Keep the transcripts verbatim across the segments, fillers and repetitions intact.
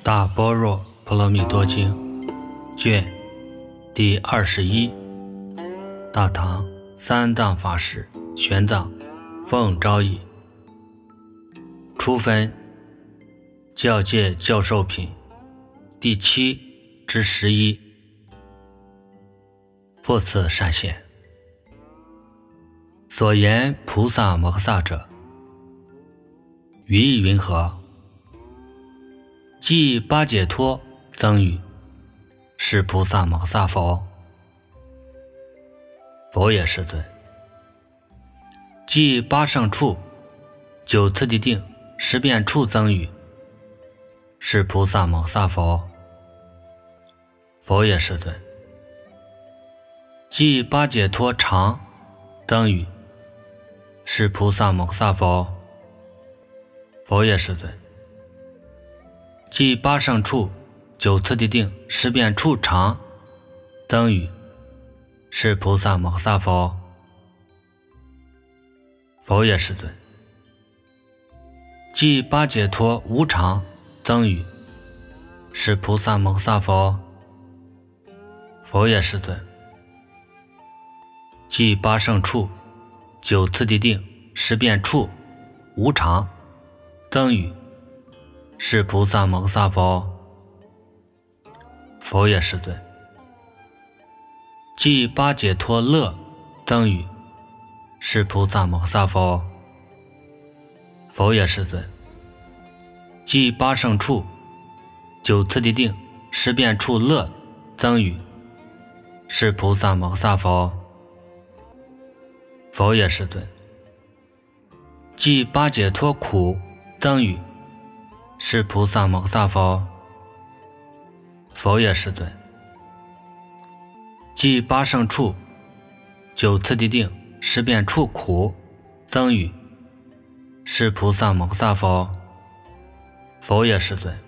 大般若波罗蜜多经卷第二十一，大唐三藏法师玄奘奉诏译，初分教戒教授品第七至十一。复次善现，所言菩萨摩诃萨者，语意云何？即八解脱僧语，是菩萨摩诃萨否？否也，世尊。即八圣处、九次第定、十遍处僧语，是菩萨摩诃萨否？否也，世尊。即八解脱常僧语，是菩萨摩诃萨否？否也，世尊。即八圣处、九次第定、十遍处常僧语，是菩萨摩诃萨否？否也，世尊。即八解脱无常僧语，是菩萨摩诃萨否？否也，世尊。即八圣处、九次第定、十遍处无常僧语，是菩萨摩诃萨否？否也，世尊。即八解脱乐僧语，是菩萨摩诃萨否？否也，世尊。即八圣处、九次第定、十遍处乐僧语，是菩萨摩诃萨否？否也，世尊。即八解脱苦僧语，是菩萨摩诃萨否？否也，世尊。即八圣处、九次第定、十遍处苦僧语，是菩萨摩诃萨否？否也，世尊。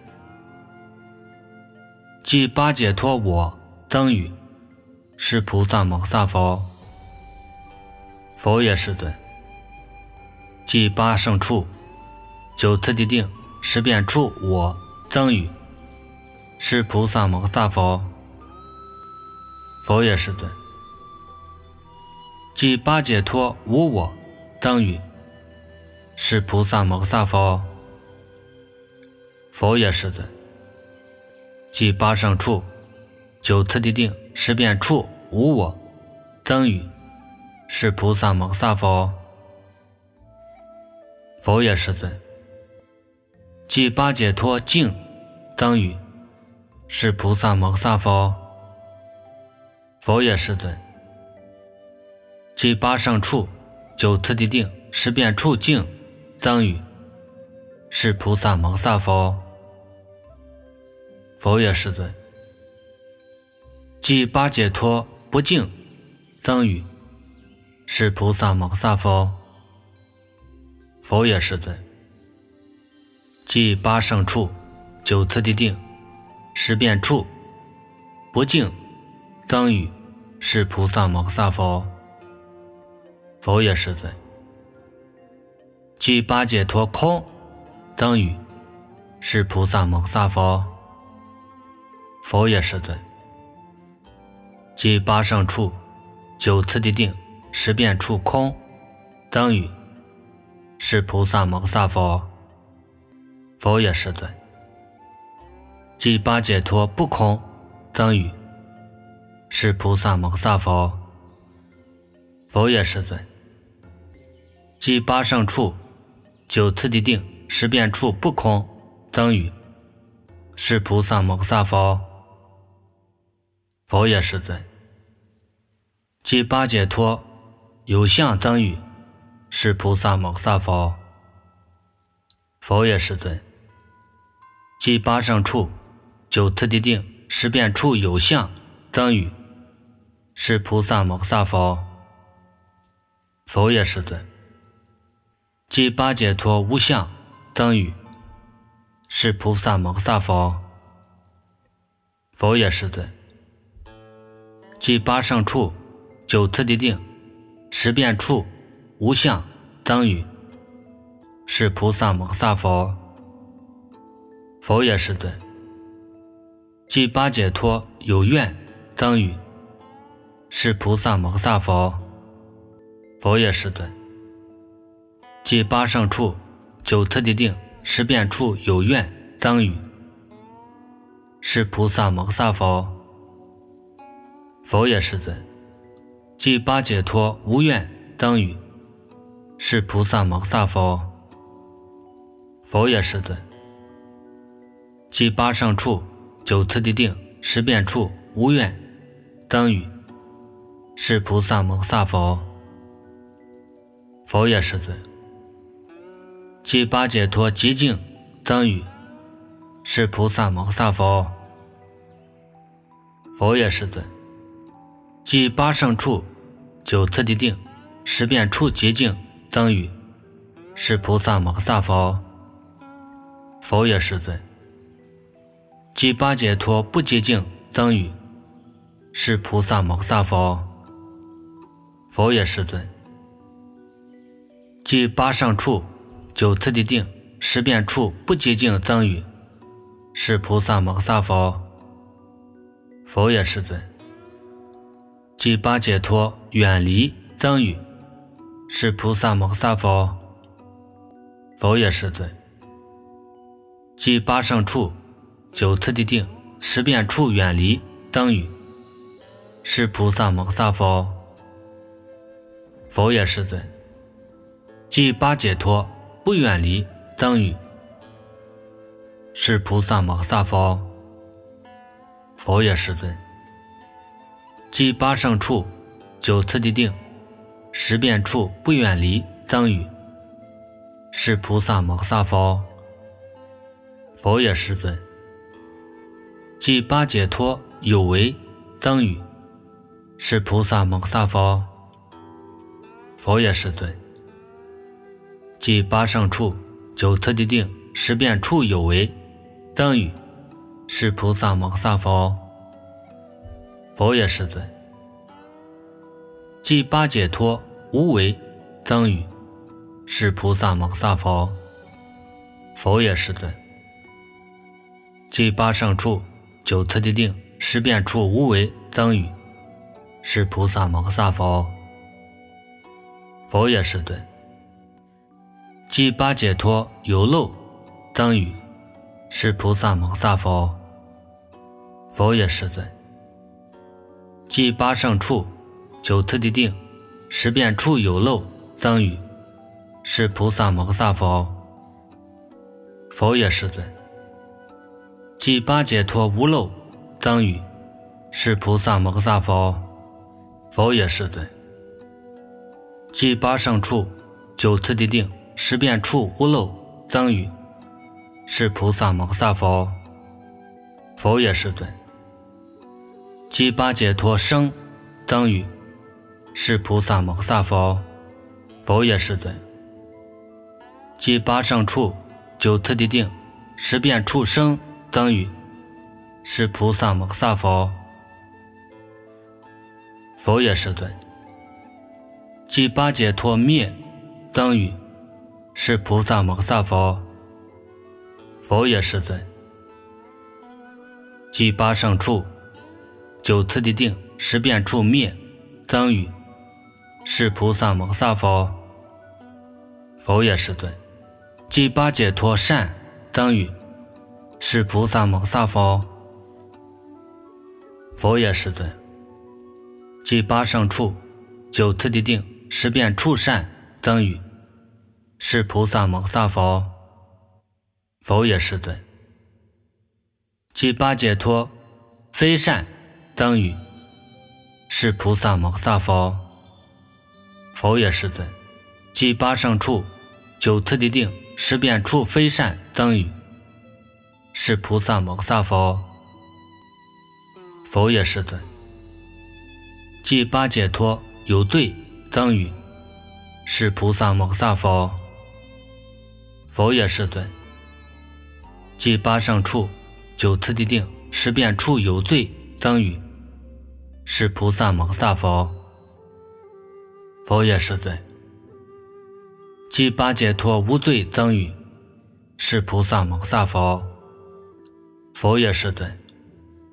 即八解脱我僧语，是菩萨摩诃萨否？否也，世尊。即八圣处、九次第定、十遍处我僧语，是菩萨摩诃萨否？否也，世尊。即八解脱无我僧语，是菩萨摩诃萨否？否也，世尊。即八圣处、九次第定、十遍处无我僧语，是菩萨摩诃萨否？否也，世尊。即八解脱净僧语，是菩萨摩诃萨否？否也，世尊。即八圣处、九次第定、十遍处净僧语，是菩萨摩诃萨否？否也，世尊。即八解脱不净僧语，是菩萨摩诃萨否？否也，世尊。即八圣处、九次第定、十遍处不净僧语，是菩萨摩诃萨否？否也，世尊。即八解脱空僧语，是菩萨摩诃萨否？否也，世尊。即八圣处、九次第定、十遍处空僧语，是菩萨摩诃萨否？否也，世尊。即八解脱不空僧语，是菩萨摩诃萨否？否也，世尊。即八圣处、九次第定、十遍处不空僧语，是菩萨摩诃萨否？否也，世尊。即八解脱有相僧语，是菩萨摩诃萨否？否也，世尊。即八圣处、九次第定、十遍处有相僧语，是菩萨摩诃萨否？否也，世尊。即八解脱无相僧语，是菩萨摩诃萨否？否也，世尊。即八圣处、九次第定、十遍处无相僧语，是菩萨摩诃萨否？否也，世尊。 即八解脱有愿增语是菩萨摩诃萨佛，佛也世尊。即八胜处九次第定十变处有愿增语是菩萨摩诃萨佛，佛也世尊。即八解脱无愿增语是菩萨摩诃萨佛，佛也世尊。即八胜处九次第定十变处无愿增语是菩萨摩诃萨佛，佛也世尊。即八解脱极静增语是菩萨摩诃萨佛，佛也世尊。即八胜处九次第定十变处极静增语是菩萨摩诃萨佛，佛也世尊。即八解脱不极静增语是菩萨摩诃萨佛，佛也世尊。即八胜处九次第定十变处不极静增语是菩萨摩诃萨佛，佛也世尊。即八解脱远离增语是菩萨摩诃萨佛，佛也世尊。即八胜处九次第定十变处远离增语是菩萨摩诃萨佛，佛也世尊。即八解脱不远离增语是菩萨摩诃萨佛，佛也世尊。即八胜处九次第定十变处不远离增语是菩萨摩诃萨佛，佛也世尊。即八解脱有为增语是菩萨摩诃萨佛，佛也世尊。即八胜处九次第定十变处有为增语是菩萨摩诃萨佛，佛也世尊。即八解脱无为增语是菩萨摩诃萨佛，佛也世尊。即八胜处九次第定十变处无为增语是菩萨摩诃萨佛，佛也世尊。即八解脱有漏增语是菩萨摩诃萨佛，佛也世尊。即八胜处九次第定十变处有漏增语是菩萨摩诃萨佛，佛也世尊。即八解脱无漏增语是菩萨摩诃萨佛，佛也世尊。即八胜处九次第定十变处无漏增语是菩萨摩诃萨佛，佛也世尊。即八解脱生增语是菩萨摩诃萨佛，佛也世尊。即八胜处九次第定十变处生增语是菩萨摩诃萨佛，佛也世尊。即八解脱灭增语是菩萨摩诃萨佛，佛也世尊。即八胜处九次第定十变处灭增语是菩萨摩诃萨佛，佛也世尊。即八解脱善增语是菩萨摩诃萨佛，佛也世尊。即八胜处九次第定十变处善增语是菩萨摩诃萨佛，佛也世尊。即八解脱非善增语是菩萨摩诃萨佛，佛也世尊。即八胜处九次第定十变处非善增语是菩萨摩诃萨佛，佛也世尊。即八解脱有罪增语是菩萨摩诃萨佛，佛也世尊。即八胜处九次第定十变处有罪增语是菩萨摩诃萨佛，佛也世尊。即八解脱无罪增语是菩萨摩诃萨佛，佛也世尊。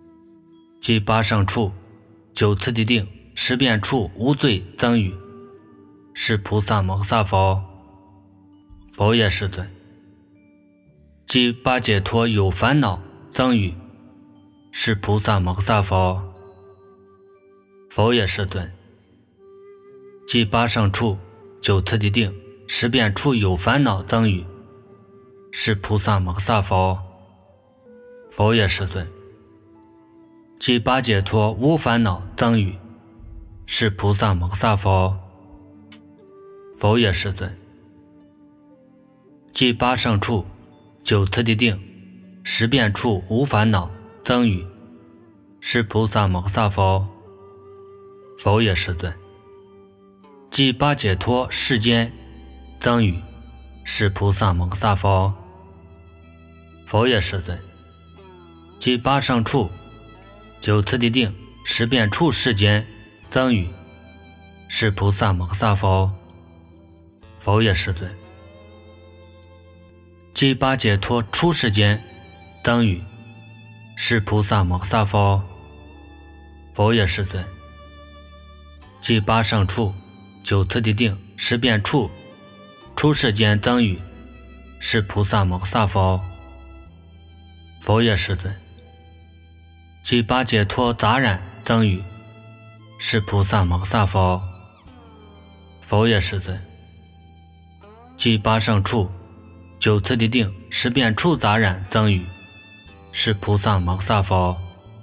即八胜处九次第定十遍处无罪增语，是菩萨摩诃萨佛，佛也世尊。即八解脱有烦恼增语，是菩萨摩诃萨佛，佛也世尊。即八胜处九次第定十遍处有烦恼增语，是菩萨摩诃萨佛，佛也世尊。即八解脱无烦恼增语，是菩萨摩诃萨佛，佛也世尊。即八胜处九次第定十遍处无烦恼增语，是菩萨摩诃萨佛，佛也世尊。即八解脱世间增语，是菩萨摩诃萨佛，佛也世尊。即八胜处九次第定十遍处世间增语，是菩萨摩诃萨佛，佛也世尊。即八解脱出世间增语，是菩萨摩诃萨佛，佛也世尊。即八胜处九次第定十遍处出世间增语，是菩萨摩诃萨佛，佛也世尊。即八解脱杂染增语，是菩萨摩诃萨佛，佛也世尊。即八胜处九次第定十遍处杂染增语，是菩萨摩诃萨佛，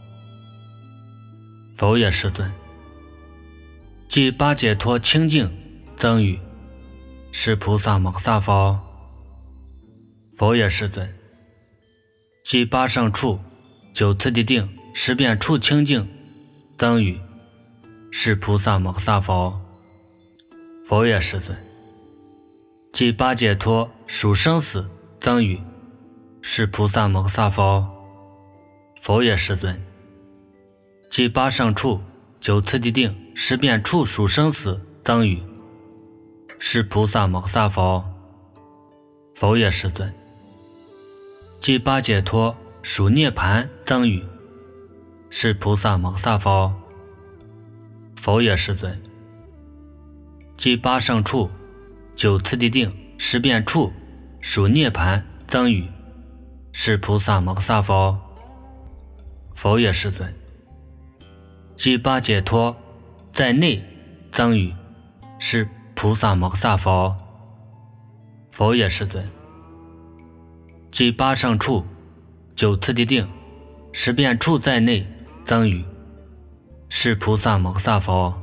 佛也世尊。即八解脱清净增语，是菩萨摩诃萨佛，佛也世尊。即八胜处九次第定十遍处清净增语，是菩萨摩诃萨佛，佛也世尊。即八解脱属生死增语，是菩萨摩诃萨佛，佛也世尊。即八胜处九次第定十遍处属生死增语，是菩萨摩诃萨佛，佛也世尊。即八解脱属涅盘增语，是菩萨摩诃萨佛，佛也世尊。即八胜处九次第定十遍处属涅盘增语，是菩萨摩诃萨佛，佛也世尊。即八解脱在内增语，是菩萨摩诃萨佛，佛也世尊。即八胜处九次第定十遍处在内增语，是菩萨摩诃萨佛，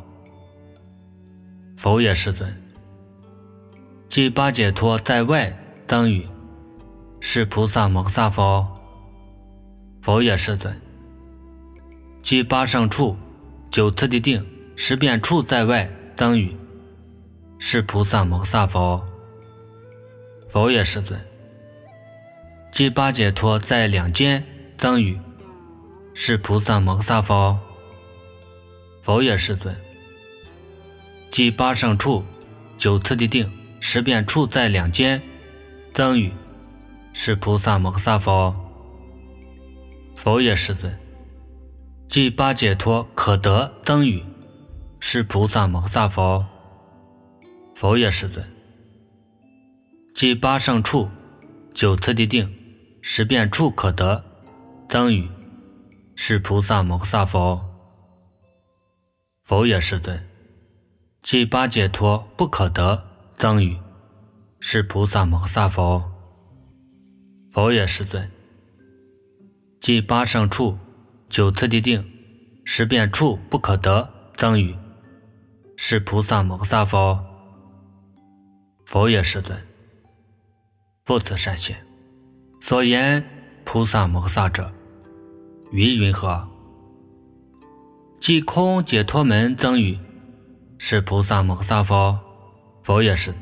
佛也世尊。即八解脱在外增语，是菩萨摩诃萨佛，佛也世尊。即八胜处九次第定十遍处在外增语，是菩萨摩诃萨佛，佛也世尊。即八解脱在两间增语，是菩萨摩诃萨佛，佛也世尊。即八胜处九次第定十遍处在两间增语，是菩萨摩诃萨佛，佛也世尊。即八解脱可得增语，是菩萨摩诃萨佛，佛也世尊。即八胜处九次第定十遍处可得增语，是菩萨摩诃萨佛，佛也世尊。即八解脱不可得增语，是菩萨摩诃萨佛，佛也世尊。即八胜处九次第定十遍处不可得增语，是菩萨摩诃萨佛，佛也世尊。复次善现，所言菩萨摩诃萨者，云云何？即空解脱门增语，是菩萨摩诃萨佛，佛也世尊。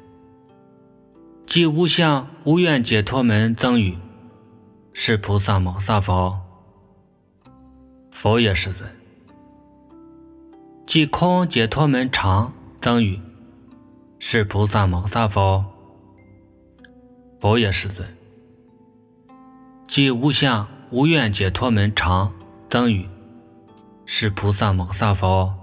即无相无愿解脱门增语，是菩萨摩诃萨佛，佛也世尊。即空解脱门常增语，是菩萨摩诃萨佛，佛也世尊。即无相无愿解脱门常增语， 是菩萨摩萨佛，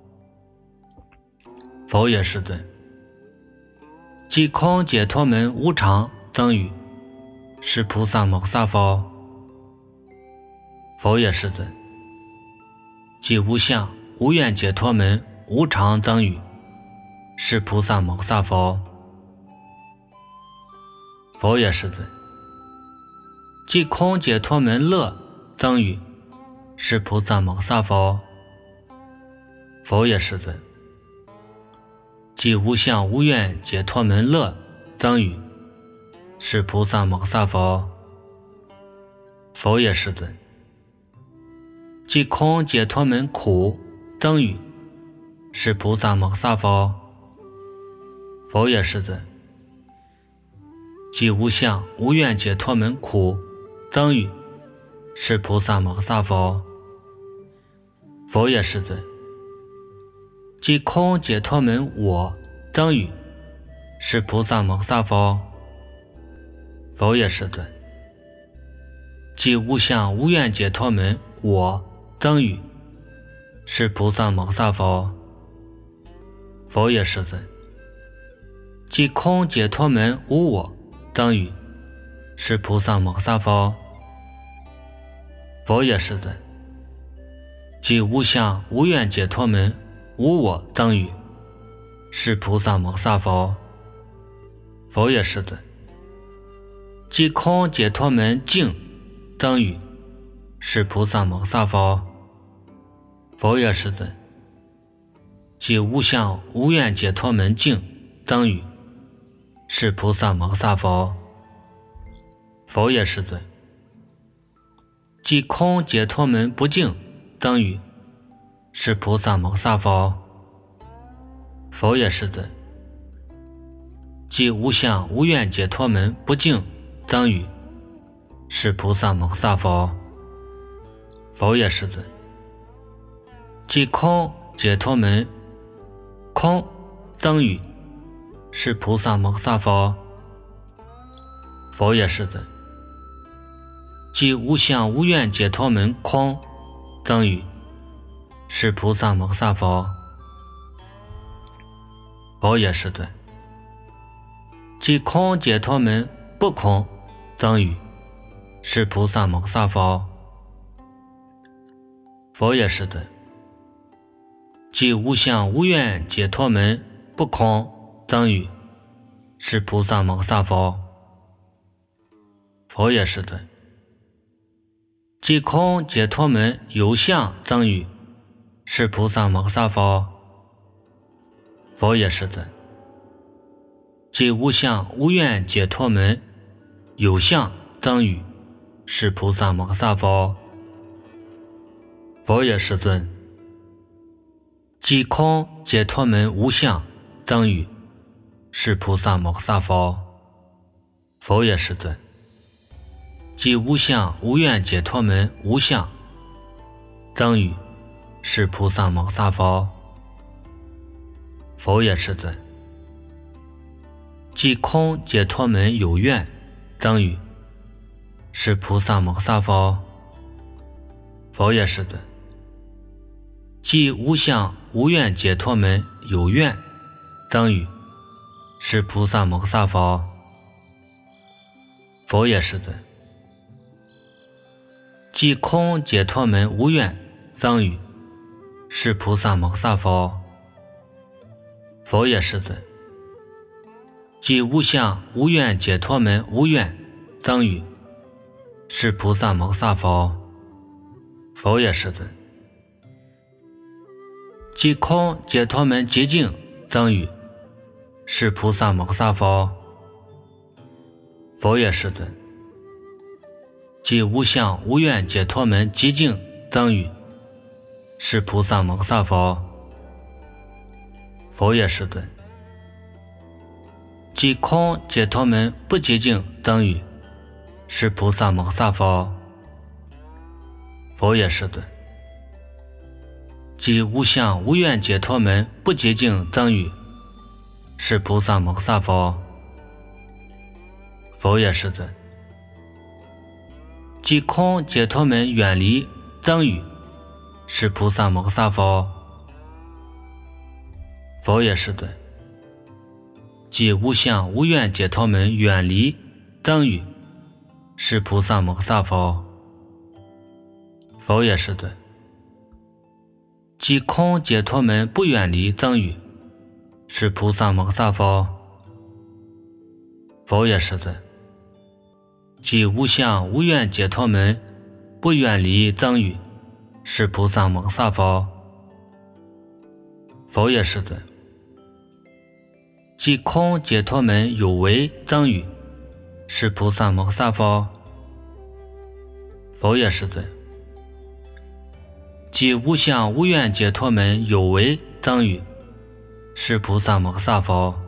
佛也世尊。即空解脱门无常增语，是菩萨摩萨佛，佛也世尊。即无相无愿解脱门无常增语，是菩萨摩萨佛，佛也世尊。即空解脱门乐增语，是菩萨摩萨佛，佛也世尊。即无相无愿解脱门乐增语，是菩萨摩萨佛，佛也世尊。即空解脱门苦增语，是菩萨摩萨佛，佛也世尊。即无相无愿解脱门苦增语，是菩萨摩萨佛，佛也世尊。即空解脱门我增语，是菩萨摩萨佛，佛也世尊。即无相无愿解脱门我增语，是菩萨摩萨佛，佛也世尊。即空解脱门无我增语，是菩萨摩萨佛，佛也世尊。即无相无愿解脱门无我增语，是菩萨摩萨佛，佛也世尊。即空解脱门净增语，是菩萨摩萨佛，佛也世尊。即无相无愿解脱门净增语，是菩萨摩萨佛，佛也世尊。即空解脱门不净增语，是菩萨摩萨佛，佛也世尊。即无相无愿解脱门不净增语，是菩萨摩萨佛，佛也世尊。即空解脱门空增语，是菩萨摩萨佛，佛也世尊。即无相无愿解脱门空增语，是菩萨摩萨佛，佛也世尊。即空解脱门不空增语，是菩萨摩萨佛，佛也世尊。即无相无愿解脱门不空增语，是菩萨摩萨佛，佛也世尊。即空解脱门有相增语，是菩萨摩萨佛，佛也世尊。即无相无愿解脱门有相增语，是菩萨摩萨佛，佛也世尊。即空解脱门无相增语，是菩萨摩萨佛，佛也世尊。即无相无愿解脱门无相增语，是菩萨摩萨佛，佛也世尊。即空解脱门有愿增语，是菩萨摩萨佛，佛也世尊。即无相无愿解脱门有愿增语，是菩萨摩萨佛，佛也世尊。即空解脱门无愿增语，是菩萨摩萨佛，佛也世尊。即无相无愿解脱门无愿增语，是菩萨摩萨佛，佛也世尊。即空解脱门极净增语，是菩萨摩萨佛，佛也世尊。即无相无愿解脱门极净增语，是菩萨摩萨佛，佛也世尊。即空解脱门不极净增语，是菩萨摩萨佛，佛也世尊。即无相无愿解脱门不极净增语，是菩萨摩萨佛，佛也世尊。即空解脱门远离增语， 是菩萨摩诃萨佛，佛也是尊。即无相无愿解脱门远离增语，是菩萨摩诃萨佛，佛也是尊。即空解脱门不远离增语，是菩萨摩诃萨佛，佛也是尊。即无相无愿解脱门不远离增语，是菩萨摩诃萨佛，佛也是尊。即空解脱门有为增语，是菩萨摩诃萨佛，佛也是尊。即无相无愿解脱门有为增语，是菩萨摩诃萨佛，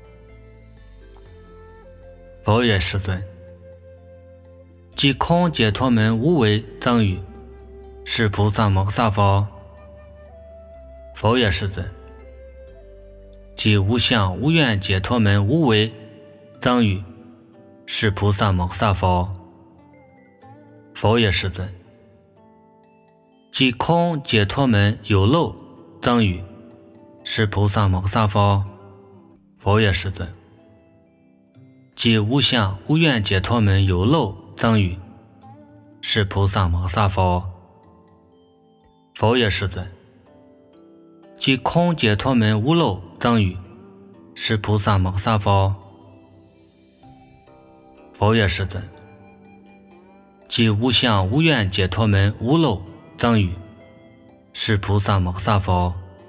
佛也是尊。即空解脱门无为增语，是菩萨摩诃萨佛，佛也是尊。即无相无愿解脱门无为增语，是菩萨摩诃萨佛，佛也是尊。即空解脱门有漏增语，是菩萨摩诃萨佛，佛也是尊。即无相无愿解脱门有漏增语，是菩萨摩诃萨佛，佛也是尊。即空解脱门无漏增语，是菩萨摩诃萨佛，佛也是尊。即无相无愿解脱门无漏增语，是菩萨摩诃萨佛，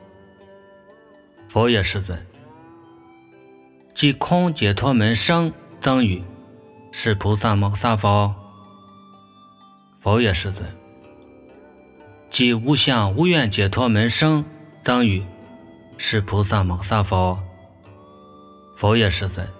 佛也是尊。即空解脱门生增语，是菩萨摩诃萨佛，佛也是尊。即无相无愿解脱门生增语，是菩萨摩诃萨佛，佛也是尊。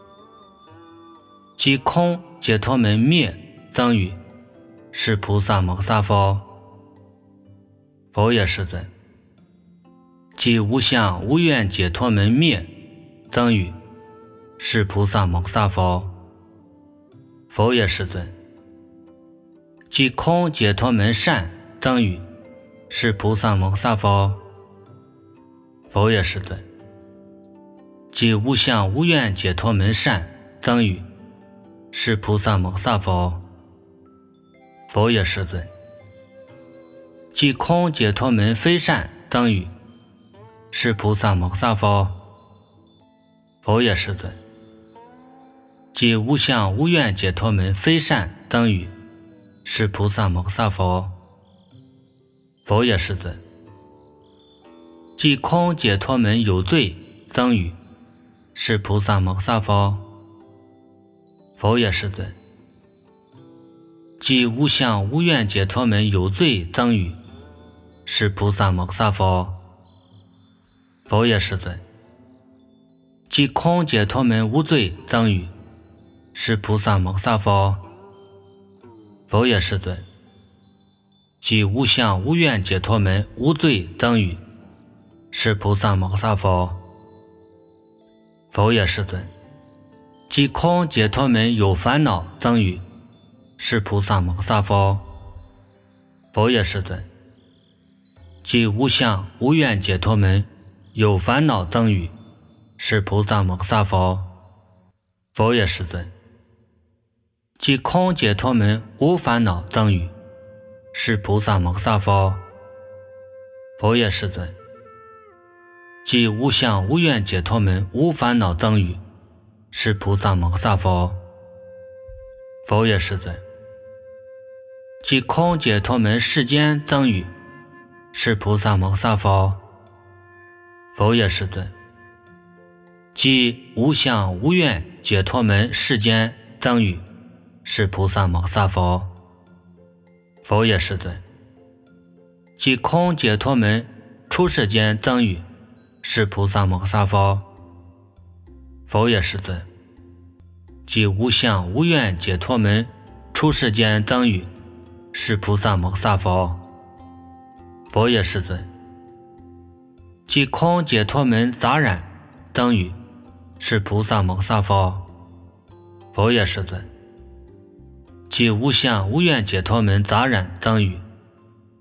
即空解脱门灭增语，是菩萨摩诃萨佛，佛也是尊。即无相无愿解脱门灭增语，是菩萨摩诃萨佛，佛也是尊。即空解脱门善增语，是菩萨摩诃萨佛，佛也是尊。即无相无愿解脱门善增语，是菩萨摩诃萨佛，佛也是尊。即空解脱门非善增语，是菩萨摩诃萨佛，佛也是尊。即无相无愿解脱门非善增语，是菩萨摩诃萨佛，佛也是尊。即空解脱门有罪增语，是菩萨摩诃萨佛，佛也是尊。即无相无愿解脱门有罪增语，是菩萨摩诃萨佛，佛也是尊。即空解脱门无罪增语，是菩萨摩诃萨佛，佛也是尊。即无相无愿解脱门无罪增语，是菩萨摩诃萨佛，佛也是尊。即空解脱门有烦恼增语，是菩萨摩诃萨佛，佛也是尊。即无相无愿解脱门有烦恼增语，是菩萨摩诃萨佛，佛也是尊。即空解脱门无烦恼增语，是菩萨摩诃萨佛，佛也是尊。即无相无愿解脱门无烦恼增语，是菩萨摩诃萨佛，佛也是尊。即空解脱门世间增语，是菩萨摩诃萨佛，佛也是尊。即无相无愿解脱门世间增语，是菩萨摩诃萨佛，佛也是尊。即空解脱门出世间增语，是菩萨摩诃萨佛，佛也是尊。即无相无愿解脱门出世间增语，是菩萨摩诃萨佛，佛也是尊。即空解脱门杂染增语，是菩萨摩诃萨佛，佛也是尊。即无相无愿解脱门杂染增语，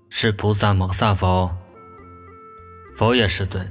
是菩萨摩萨佛，佛也世尊。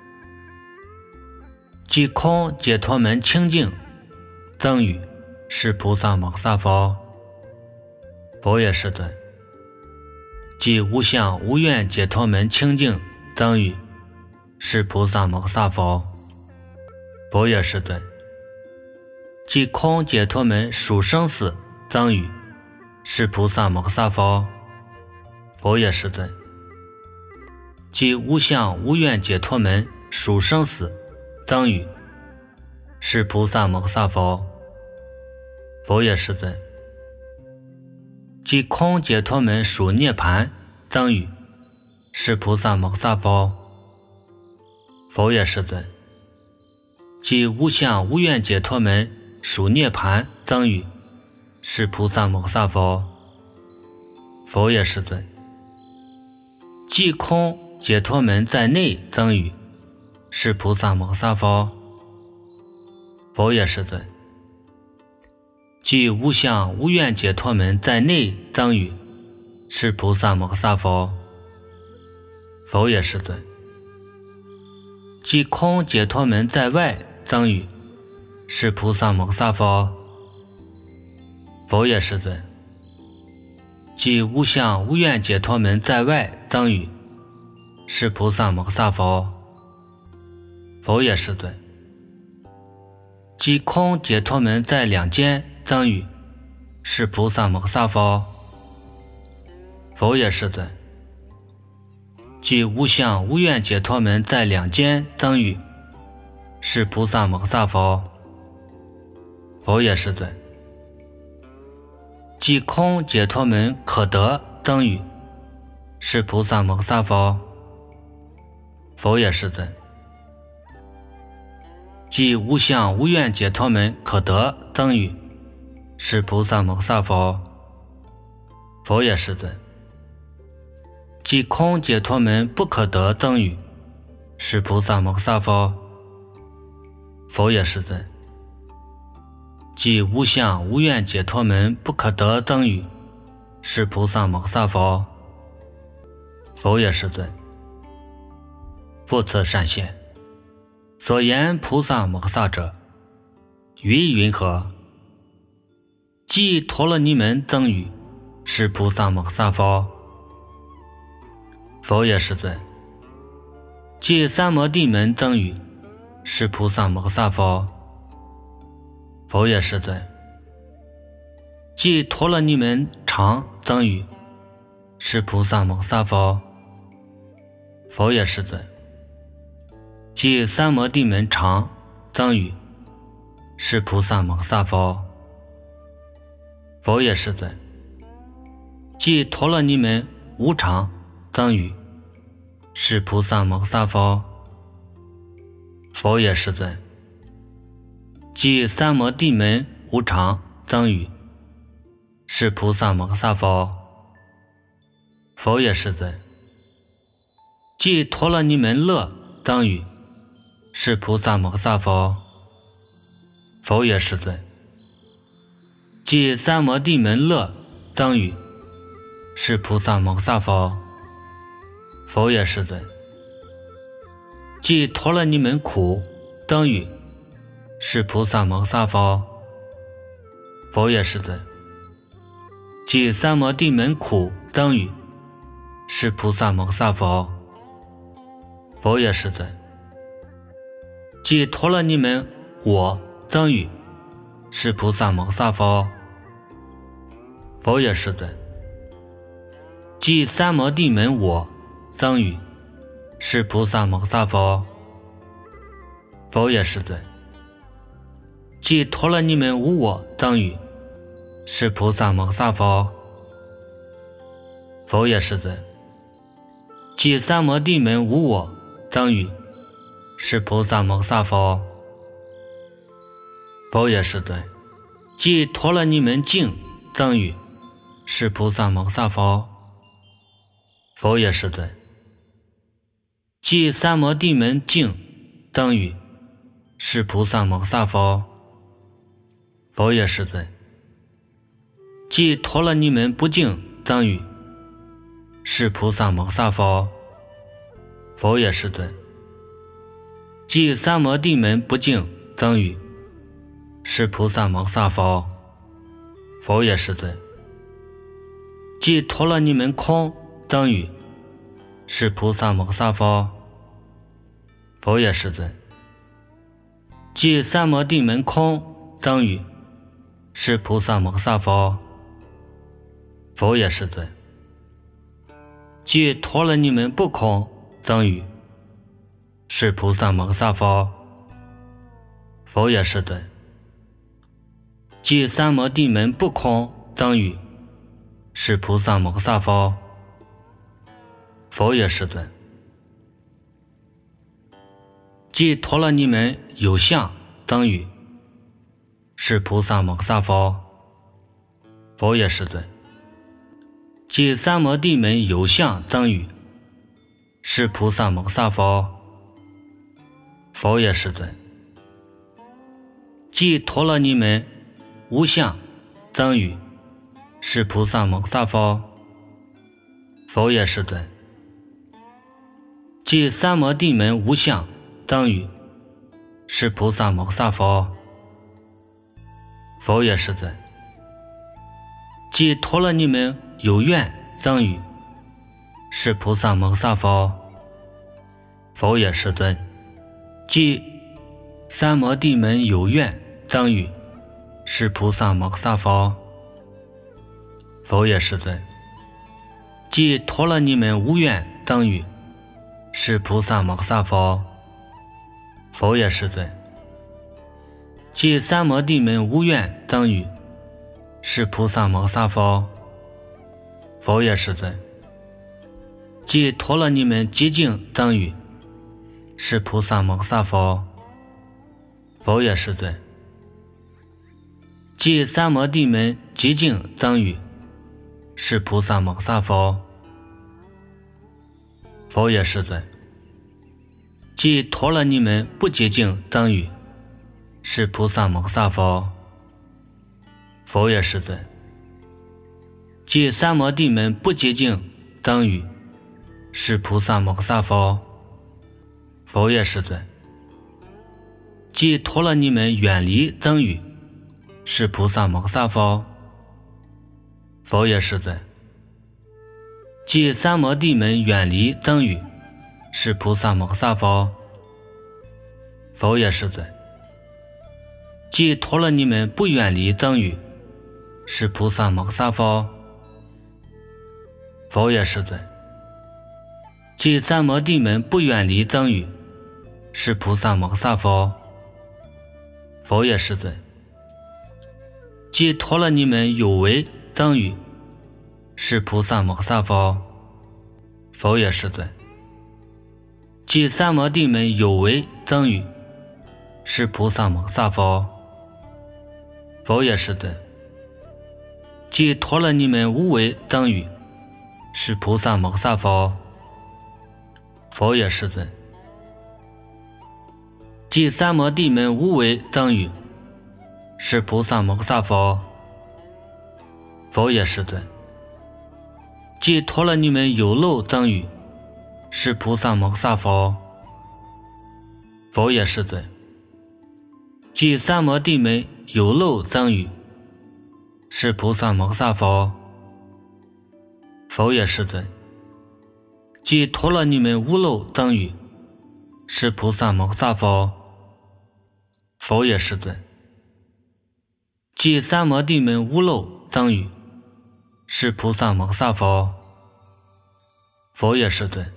即空解脱门清净增语是菩萨摩萨佛，佛也世尊。即无相无愿解脱门清净增语是菩萨摩萨佛，佛也世尊。即空解脱门属生死增语是菩萨摩萨佛，佛也世尊。即无相无愿解脱门属生死增语是菩萨摩萨佛，佛也世尊。即空解脱门属涅盘增语是菩萨摩萨佛，佛也世尊。即无相无愿解脱门属涅盘增语是菩萨摩萨佛，佛也世尊。即空解脱门在内增语是菩萨摩萨佛，佛也世尊。即无相无愿解脱门在内增语是菩萨摩萨佛，佛也世尊。即空解脱门在外增语是菩萨摩萨佛，佛也世尊。即无相无愿解脱门在外增语是菩萨摩萨佛，佛也世尊。即空解脱门在两间增语是菩萨摩萨佛，佛也世尊。即无相无愿解脱门在两间增语是菩萨摩萨佛，佛也世尊。即空解脱门可得增语是菩萨摩萨佛，佛也世尊。即无相无愿解脱门可得增语是菩萨摩萨佛，佛也世尊。即空解脱门不可得增语是菩萨摩萨佛，佛也世尊。即无相无愿解脱门不可得增语是菩萨摩萨佛，佛也世尊。复次善现，所言菩萨摩萨者云云何？即陀罗尼门增语是菩萨摩萨佛，佛也世尊。即三摩地门增语是菩萨摩萨佛，佛也世尊。即陀罗尼门常增语是菩萨摩萨佛，佛也世尊。即三摩地门常增语是菩萨摩萨佛，佛也世尊。即陀罗尼门无常增语是菩萨摩萨佛，佛也世尊。即三摩地门无常增语是菩萨摩萨佛，佛也世尊。即陀罗尼门乐增语是菩萨摩萨佛，佛也世尊。即三摩地门乐增语是菩萨摩萨佛，佛也世尊。即陀罗尼门苦增语是菩萨摩萨佛，佛也世尊。即三摩地门苦增语是菩萨摩萨佛，佛也世尊。即陀罗尼门我增语是菩萨摩萨佛，佛也世尊。即三摩地门我增语是菩萨摩萨佛，佛也世尊。即陀罗尼门无我增语是菩萨摩萨佛，佛也世尊。即三摩地门无我增语是菩萨摩萨佛，佛也世尊。即陀罗尼门净增语是菩萨摩萨佛，佛也世尊。即三摩地门净增语是菩萨摩萨佛，佛也世尊。即陀罗尼门不净增语是菩萨摩萨佛，佛也是尊。即三摩地门不净增语，是菩萨摩萨佛，佛也是尊。即陀罗尼门空增语，是菩萨摩萨佛，佛也是尊。即三摩地门空增语，是菩萨摩萨佛，佛也是尊。即陀罗尼门不空增语，是菩萨摩萨佛，佛也是尊。即三摩地门不空增语，是菩萨摩萨佛，佛也是尊。即陀罗尼门有相增语，是菩萨摩萨佛，佛也是尊。即三摩地门有相增语，是菩萨摩萨佛，佛也是尊。即陀罗尼门无相增语，是菩萨摩萨佛，佛也是尊。即三摩地门无相增语，是菩萨摩萨佛，佛也是尊。即陀罗尼门有愿增语，是菩萨摩萨佛，佛也是尊。即三摩地门有愿增语，是菩萨摩萨佛，佛也是尊。即陀罗尼门无愿增语，是菩萨摩萨佛，佛也是尊。即三摩地门无愿增语，是菩萨摩萨佛，佛也是尊。即陀罗尼门极净增语，是菩萨摩萨佛，佛也是尊。即三摩地门极净增语，是菩萨摩萨佛，佛也是尊。即陀罗尼门不极净增语，是菩萨摩萨佛，佛也是尊。即三摩地门不极净增语，是菩萨摩萨佛，佛也是尊。即陀罗尼门远离增语，是菩萨摩萨佛，佛也是尊。即三摩地门远离增语，是菩萨摩萨佛，佛也是尊。即陀罗尼门不远离增语，是菩萨摩萨佛，佛也是尊。即三摩地门不远离增语，是菩萨摩萨佛，佛也是尊。即陀罗尼门有为增语，是菩萨摩萨佛，佛也是尊。即三摩地门有为增语，是菩萨摩萨佛，佛也是尊。即陀罗尼门无为增语，是菩萨摩萨佛，佛也是尊。即三摩地门无为增语，是菩萨摩萨佛，佛也是尊。即陀罗尼门有漏增语，是菩萨摩萨佛，佛也是尊。即三摩地门有漏增语，是菩萨摩萨佛，佛也是尊。即陀罗尼门无漏增语，是菩萨摩萨佛，佛也是尊。即三摩地门无漏增语，是菩萨摩萨佛，佛也是尊。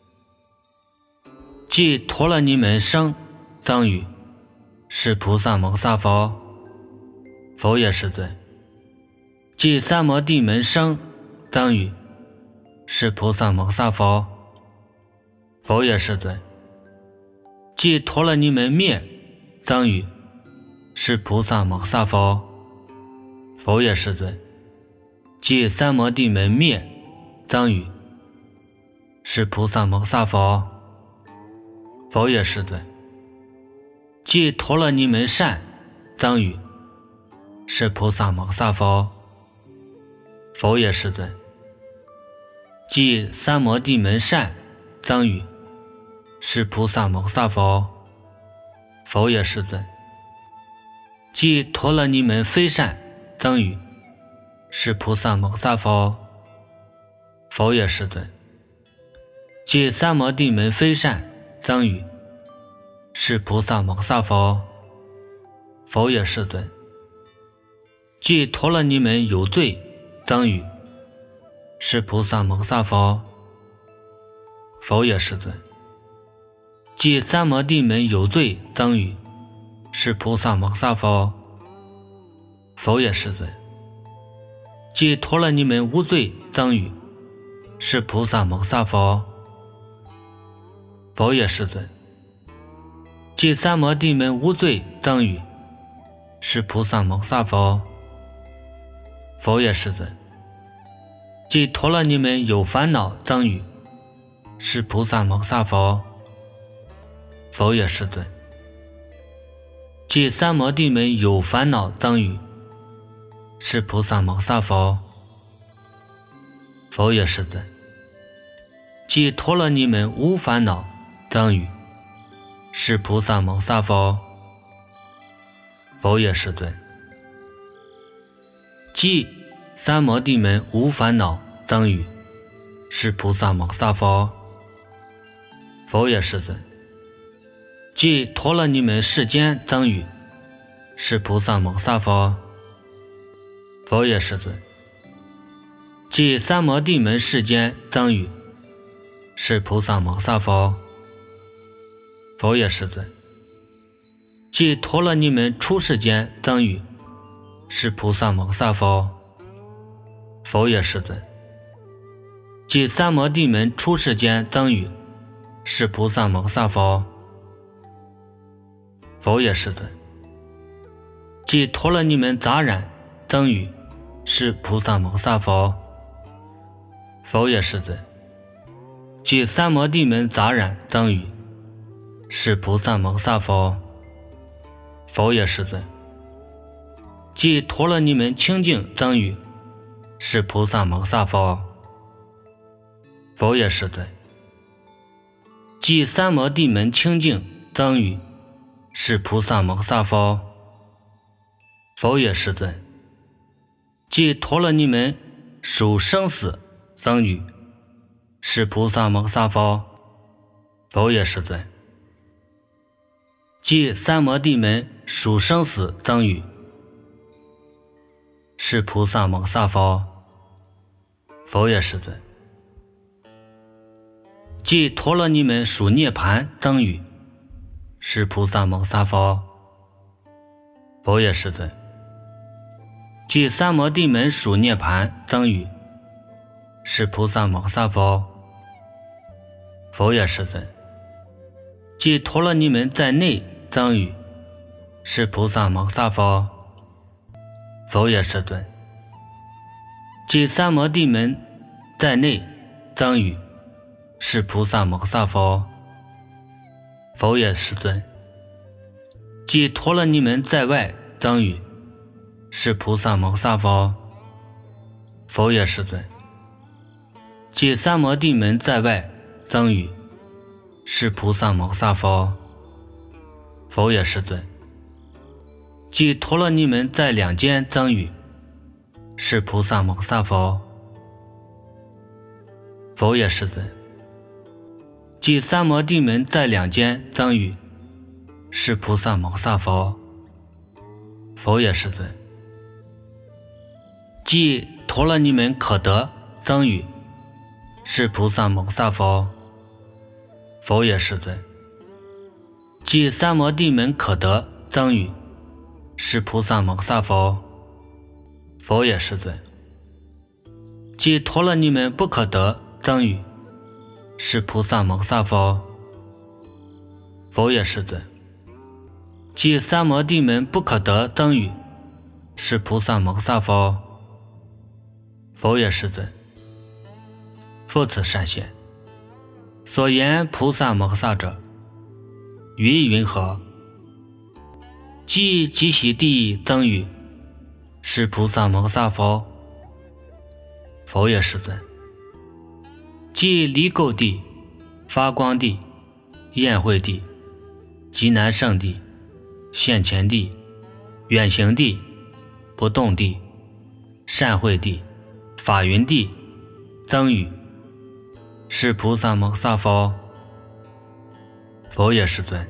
即陀罗尼门生增语，是菩萨摩萨佛，佛也是尊。即三摩地门生增语，是菩萨摩萨佛，佛也是尊。即陀罗尼门灭增语，是菩萨摩萨佛，佛也是尊。即三摩地门灭增语，是菩萨摩萨佛，佛也是尊。即陀罗尼门善增语，是菩萨摩萨佛，佛也是尊。 即三摩地门善，增语是菩萨摩萨佛，佛也世尊。即陀罗尼门非善，增语是菩萨摩萨佛，佛也世尊。即三摩地门非善，增语是菩萨摩萨佛，佛也世尊。即陀罗尼门有罪，增语是菩萨摩萨佛，佛也世尊。即三摩地门有罪，增语是菩萨摩萨佛，佛也世尊。即陀罗尼门无罪，增语是菩萨摩萨佛，佛也世尊。即三摩地门无罪，增语是菩萨摩萨佛，佛也世尊。即陀罗尼门有烦恼，增语是菩萨摩萨佛，佛也世尊。即三摩地门有烦恼，增语是菩萨摩萨佛，佛也世尊。即陀罗尼门无烦恼，增语是菩萨摩萨佛，佛也世尊。即三摩地门无烦恼，增语是菩萨摩萨佛，佛也世尊。即陀罗尼门世间，增语是菩萨摩萨佛，佛也世尊。即三摩地门世间，增语是菩萨摩萨佛，佛也世尊。即陀罗尼门出世间，增语是菩萨摩萨佛，佛也世尊。即三摩地门出世间，增语是菩萨摩萨佛，佛也世尊。即陀罗尼门杂染，增语是菩萨摩萨佛，佛也世尊。即三摩地门杂染，增语是菩萨摩萨佛，佛也世尊。即陀罗尼门清净，增语是菩萨摩萨佛，佛也世尊。即三摩地门清净，增语是菩萨摩萨佛，佛也世尊。即陀罗尼门属生死，增语是菩萨摩萨佛，佛也世尊。即三摩地门属生死，增语是菩萨摩萨佛，佛也世尊。即陀罗尼门属涅盘，增语是菩萨摩萨佛，佛也世尊。即三摩地门属涅盘，增语是菩萨摩萨佛，佛也世尊。即陀罗尼门在内，增语是菩萨摩萨佛，佛也世尊。即三摩地门在内，增语是菩萨摩萨佛，佛也世尊。即陀罗尼门在外，增语是菩萨摩萨佛，佛也世尊。即三摩地门在外，增语是菩萨摩萨佛，佛也世尊。即陀罗尼门在两间，增语是菩萨摩萨佛，佛也世尊。即三摩地门在两间，增语是菩萨摩萨佛，佛也世尊。即陀罗尼门可得，增语是菩萨摩萨佛，佛也世尊。即三摩地门可得，增语是菩萨摩萨佛，佛也世尊。即陀罗尼门不可得，增语是菩萨摩萨佛，佛也世尊。即三摩地门不可得，增语是菩萨摩萨佛，佛也世尊。复次善现，所言菩萨摩萨者，云云何？即即其地，增语是菩萨摩萨佛，佛也世尊。 即离垢地、发光地、宴会地、极难胜地、现前地、远行地、不动地、善会地、法云地、增语，是菩萨摩诃萨佛。佛也世尊。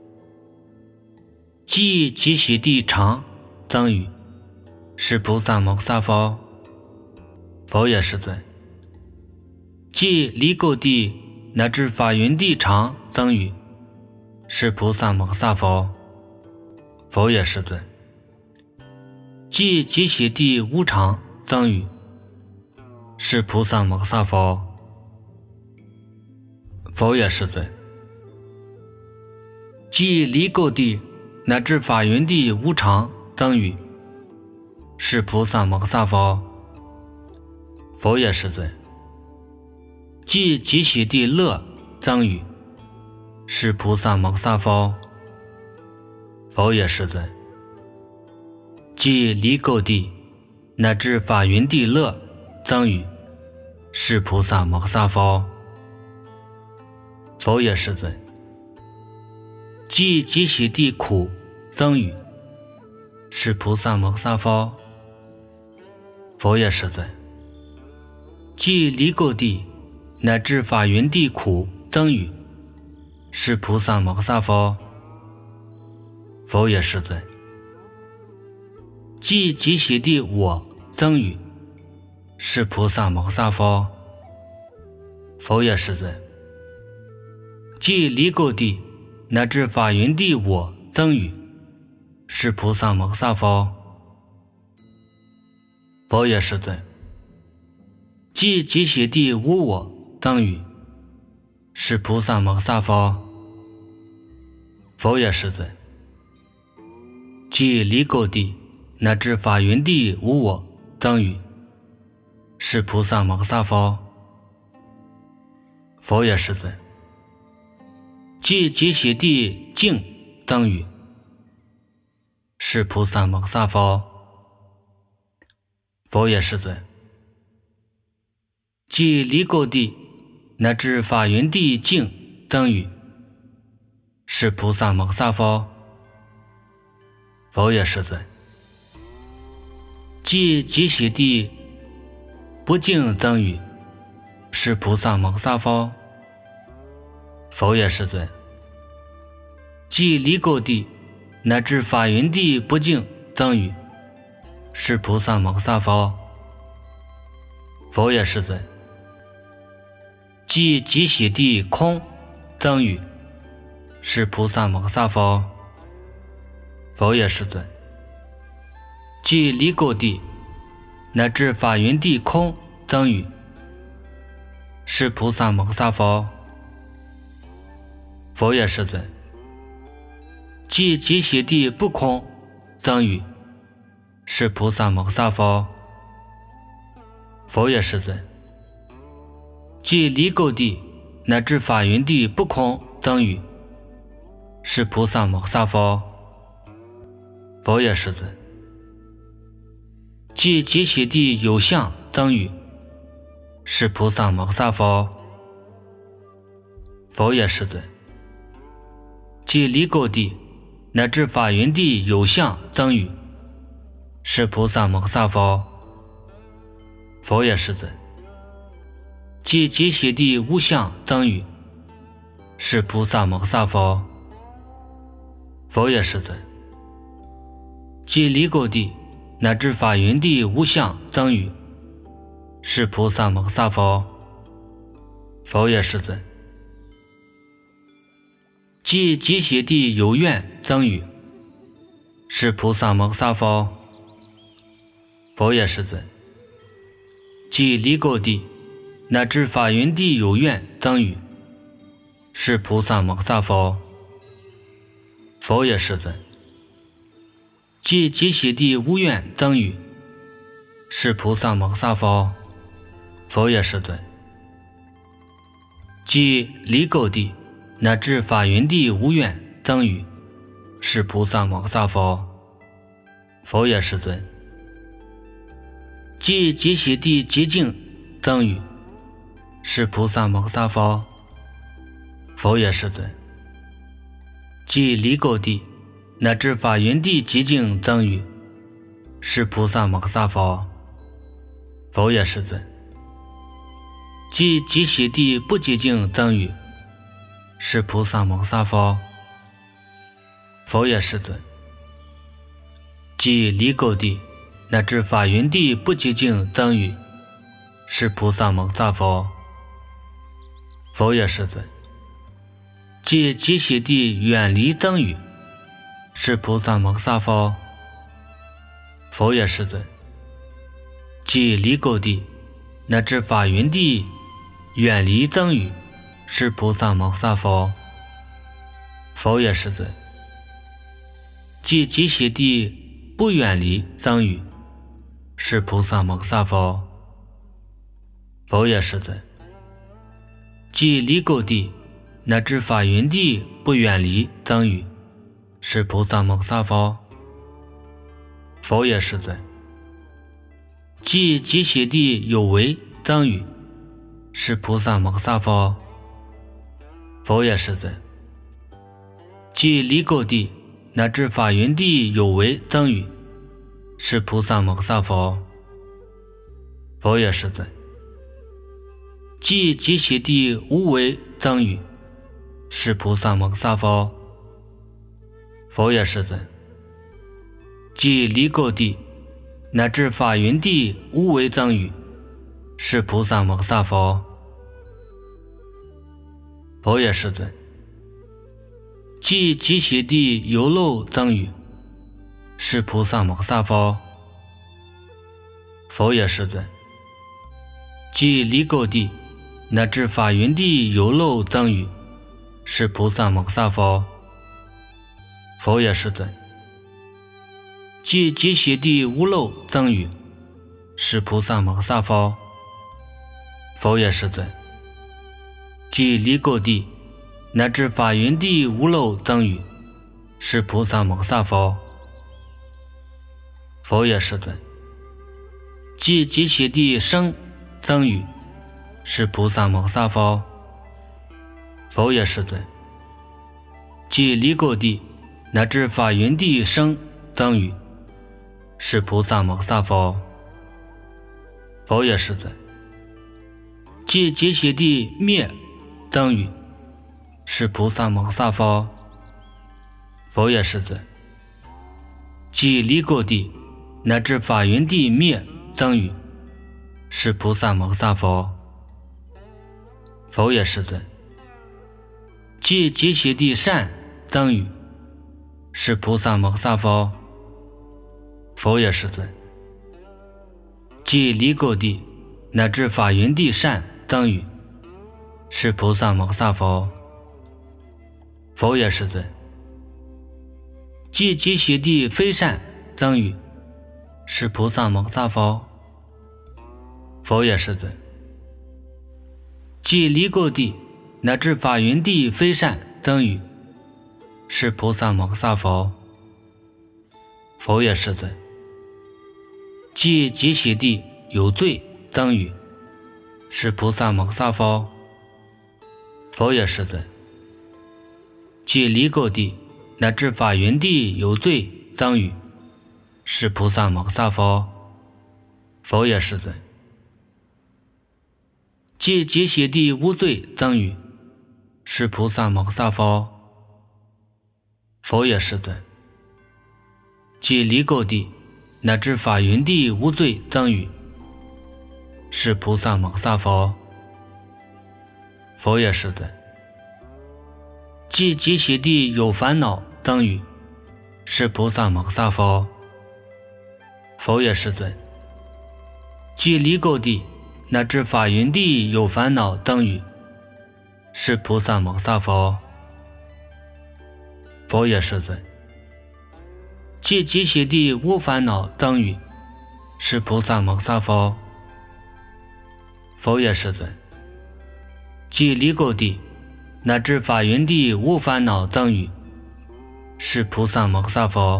即极喜地常，增语，是菩萨摩诃萨佛。佛也世尊。即离垢地乃至法云地常，增语，是菩萨摩诃萨佛。佛也世尊。即极喜地无常，增语，是菩萨摩诃萨佛。佛也世尊。即离垢地乃至法云地无常，增语，是菩萨摩诃萨佛。佛也世尊。即极喜地乐，增语，是菩萨摩诃萨佛。佛也世尊。即离垢地乃至法云地乐，增语，是菩萨摩诃萨佛。佛也世尊。即极喜地苦，增语，是菩萨摩诃萨佛。佛也世尊。即离垢地乃至法云地苦，增语，是菩萨摩诃萨佛。佛也世尊。即极喜地我，增语，是菩萨摩诃萨佛。佛也世尊。即离垢地乃至法云地我，增语，是菩萨摩诃萨佛。佛也世尊。即极喜地无我，增语，是菩萨摩诃萨佛。佛也世尊。即离垢地乃至法云地无我，增语，是菩萨摩诃萨佛。佛也世尊。即极喜地净，增语，是菩萨摩诃萨佛。佛也世尊。即离垢地乃至法云地净，增语，是菩萨摩诃萨佛。佛也世尊。即极喜地不净，增语，是菩萨摩诃萨佛。佛也世尊。即离垢地乃至法云地不净，增语，是菩萨摩诃萨佛。佛也世尊。即极喜地空，增语，是菩萨摩诃萨佛。佛也世尊。即离垢地乃至法云地空，增语，是菩萨摩诃萨佛。佛也世尊。即极喜地不空，增语，是菩萨摩诃萨佛。佛也世尊。即离垢地乃至法云地不空，增语，是菩萨摩诃萨佛。佛也世尊。即极喜地有相，增语，是菩萨摩诃萨佛。佛也世尊。即离垢地乃至法云地有相，增语，是菩萨摩诃萨佛。佛也世尊。即极喜地无相，增语，是菩萨摩诃萨佛。佛也世尊。即离垢地乃至法云地无相，增语，是菩萨摩诃萨佛。佛也世尊。即极喜地有愿，增语，是菩萨摩诃萨佛。佛也世尊。即离垢地乃至法云地有愿，增语，是菩萨摩诃萨佛。佛也世尊。即极喜地无愿，增语，是菩萨摩诃萨佛。佛也世尊。即离垢地乃至法云地无愿，增语，是菩萨摩诃萨佛。佛也世尊。即极喜地极净，增语， 是菩萨摩萨佛。佛也世尊。即离垢地乃至法云地极净增语，是菩萨摩萨佛。佛也世尊。即极喜地不极净增语，是菩萨摩萨佛。佛也世尊。即离垢地乃至法云地不极净增语，是菩萨摩萨佛。佛也世尊。即极喜地远离增语，是菩萨摩萨佛。佛也世尊。即离垢地乃至法云地远离增语，是菩萨摩萨佛。佛也世尊。即极喜地不远离增语，是菩萨摩萨佛。佛也世尊。即离垢地乃至法云地不远离增语，是菩萨摩萨佛。佛也世尊。即极喜地有为增语，是菩萨摩萨佛。佛也世尊。即离垢地乃至法云地有为增语，是菩萨摩萨佛。佛也世尊。即极喜地无为增语，是菩萨摩萨佛。佛也世尊。即离垢地乃至法云地无为增语，是菩萨摩萨佛。佛也世尊。即极喜地有漏增语，是菩萨摩萨佛。佛也世尊。即离垢地乃至法云地有漏增语，是菩萨摩萨佛。佛也世尊。即极喜地无漏增语，是菩萨摩萨佛。佛也世尊。即离垢地乃至法云地无漏增语，是菩萨摩萨佛。佛也世尊。即极喜地生增语，是菩萨摩萨佛。佛也世尊。即离垢地乃至法云地生增语，是菩萨摩萨佛。佛也世尊。即极喜地灭增语，是菩萨摩萨佛。佛也世尊。即离垢地乃至法云地灭增语，是菩萨摩萨佛。佛也世尊。即极喜地善增语，是菩萨摩萨佛。佛也世尊。即离垢地乃至法云地善增语，是菩萨摩萨佛。佛也世尊。即极喜地非善增语，是菩萨摩萨佛。佛也世尊。即离垢地乃至法云地非善增语，是菩萨摩萨佛。佛也世尊。即极喜地有罪增语，是菩萨摩萨佛。佛也世尊。即离垢地乃至法云地有罪增语，是菩萨摩萨佛。佛也世尊。即极喜地无罪增语，是菩萨摩萨佛。佛也世尊。即离垢地乃至法云地无罪增语，是菩萨摩萨佛。佛也世尊。即极喜地有烦恼增语，是菩萨摩萨佛。佛也世尊。即离垢地乃至法云地有烦恼增语，是菩萨摩萨佛。佛也世尊。即极喜地无烦恼增语，是菩萨摩萨佛。佛也世尊。即离垢地乃至法云地无烦恼增语，是菩萨摩萨佛。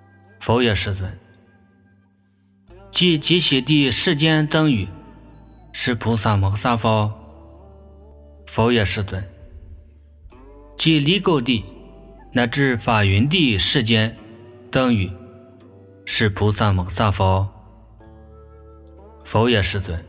佛也世尊。即极喜地世间增语， 是菩萨摩萨佛，佛也世尊。即离垢地乃至法云地世间增语，是菩萨摩萨佛，佛也世尊。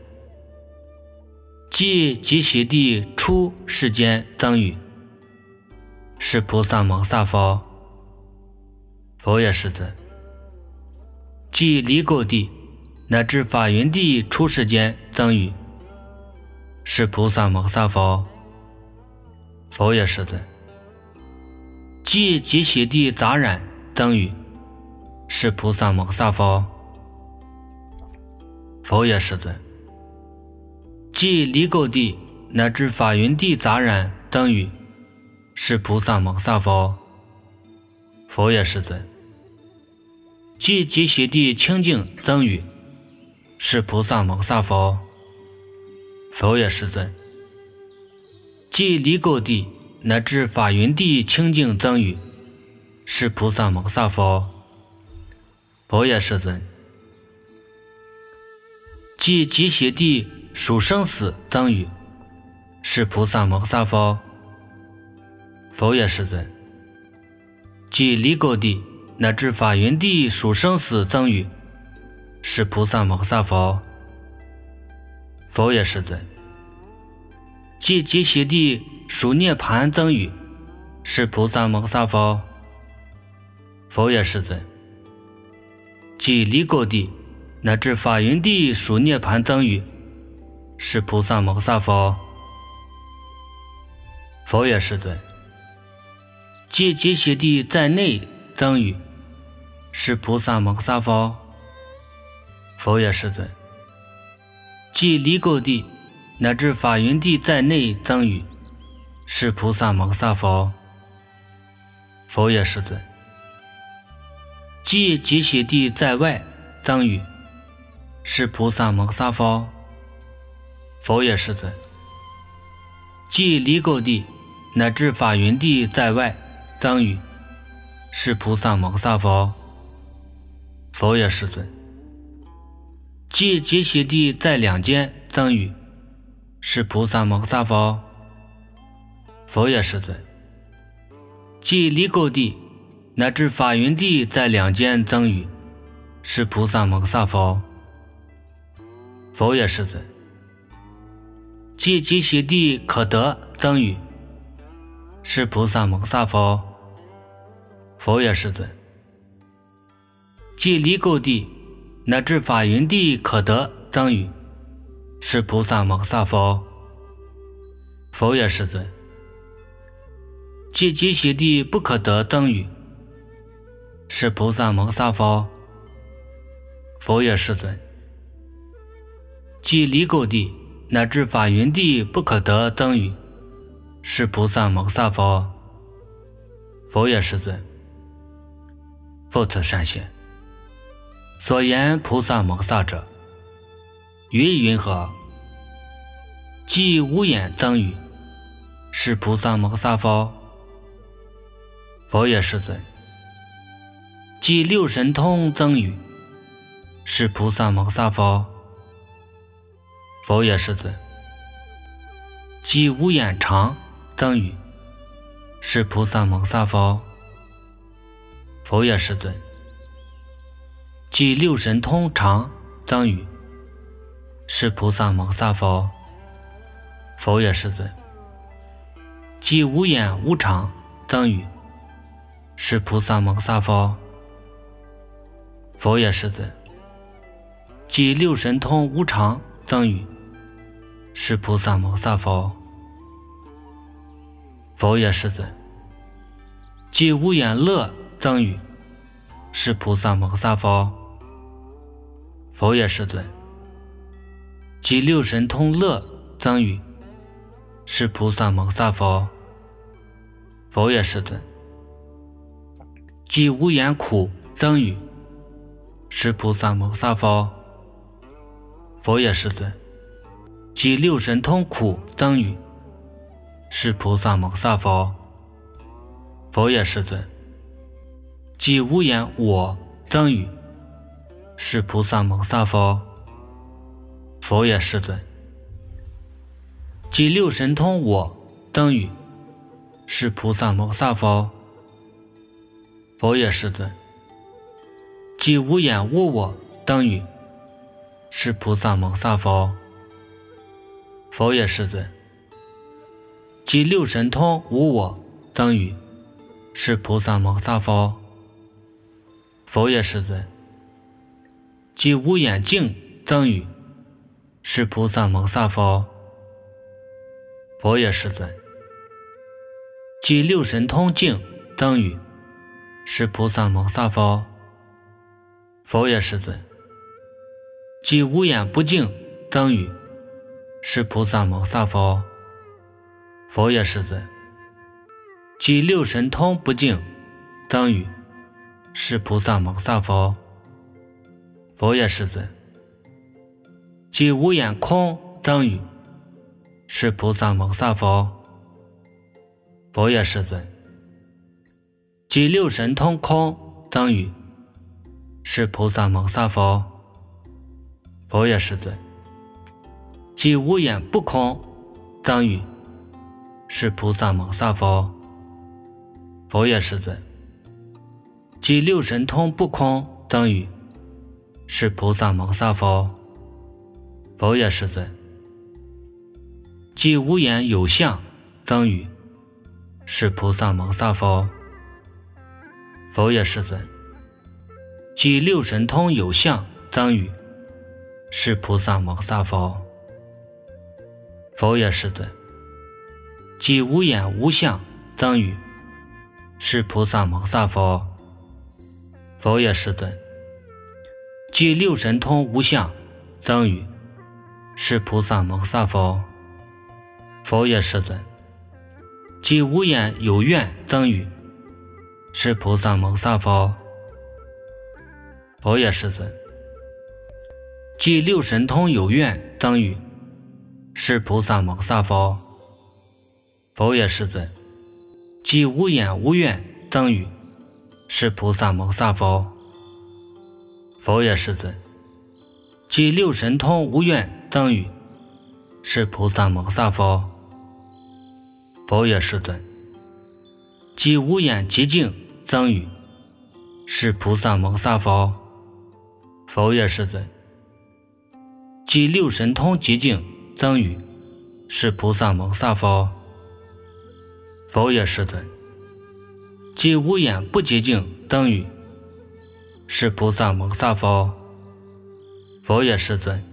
即极喜地出世间增语，是菩萨摩萨佛，佛也世尊。即离垢地乃至法云地出世间增语，是菩萨摩萨佛，佛也世尊。即极喜地杂染增语，是菩萨摩萨佛，佛也世尊。即离垢地乃至法云地杂染增语，是菩萨摩萨佛，佛也世尊。即极喜地清净增语，是菩萨摩萨佛，佛也世尊。即离垢地乃至法云地清净增语，是菩萨摩萨佛，佛也世尊。即极喜地属生死增语，是菩萨摩萨佛，佛也世尊。即离垢地乃至法云地属生死增语，是菩萨摩萨佛，佛也世尊。即极喜地属涅盘增语，是菩萨摩萨佛，佛也世尊。即离垢地乃至法云地属涅盘增语，是菩萨摩萨佛，佛也世尊。即极喜地在内增语，是菩萨摩萨佛，佛也世尊。即离垢地乃至法云地在内增语，是菩萨摩萨佛，佛也世尊。即极喜地在外增语，是菩萨摩萨佛，佛也世尊。即离垢地乃至法云地在外增语，是菩萨摩萨佛，佛也世尊。即极喜地在两间增语，是菩萨摩萨佛，佛也世尊。即离垢地乃至法云地在两间增语，是菩萨摩萨佛，佛也世尊。即极喜地可得增语，是菩萨摩萨佛，佛也世尊。即离垢地乃至法云地可得增语，是菩萨摩萨佛，佛也世尊。即极喜地不可得增语，是菩萨摩萨佛，佛也世尊。即离垢地乃至法云地不可得增语，是菩萨摩萨佛，佛也世尊。复次善贤，所言菩萨摩萨者，云云何？即无眼增语，是菩萨摩萨佛，佛也世尊。即六神通增语，是菩萨摩萨佛，佛也世尊。即无眼常增语，是菩萨摩萨佛，佛也世尊。即六神通常增语，是菩萨摩萨佛，佛也世尊。即无眼无常增语，是菩萨摩萨佛，佛也世尊。即六神通无常增语，是菩萨摩萨佛，佛也世尊。即无眼乐增语，是菩萨摩萨佛，佛也世尊。即六神通乐增语，是菩萨摩萨佛，佛也世尊。即无眼苦增语，是菩萨摩萨佛，佛也世尊。即六神通苦增语，是菩萨摩萨佛，佛也世尊。即无眼我增语，是菩萨摩萨佛，佛也世尊。 即六神通我等于是菩萨摩萨佛。佛也世尊。即无眼无我等于是菩萨摩萨佛。佛也世尊。即六神通无我等于是菩萨摩萨佛。佛也世尊。即无眼净等于是菩萨摩萨佛。佛也世尊。即六神通净等于是菩萨摩萨佛。佛也世尊。即无眼不净等于是菩萨摩萨佛。佛也世尊。即六神通不净等于是菩萨摩萨佛。佛也世尊。即无眼空等于是菩萨摩萨佛。佛也世尊。即六神通空等于是菩萨摩萨佛。佛也世尊。即无眼不空等于是菩萨摩萨佛。佛也世尊。即六神通不空等于是菩萨摩萨佛。佛也世尊。即无眼有相等于是菩萨摩萨佛。佛也世尊。即六神通有相等于是菩萨摩萨佛。佛也世尊。即无眼无相等于是菩萨摩萨佛。佛也世尊。即六神通无相等于是菩萨摩萨佛。佛也世尊。即无眼有愿等于是菩萨摩萨佛。佛也世尊。即六神通有愿等于是菩萨摩萨佛。佛也世尊。即无眼无愿等于是菩萨摩萨佛。佛也世尊。即六神通无愿等于是菩萨摩萨佛。佛也世尊。即无眼极净等于是菩萨摩萨佛。佛也世尊。即六神通极净等于是菩萨摩萨佛。佛也世尊。即无眼不极净等于是菩萨摩萨佛。佛也世尊。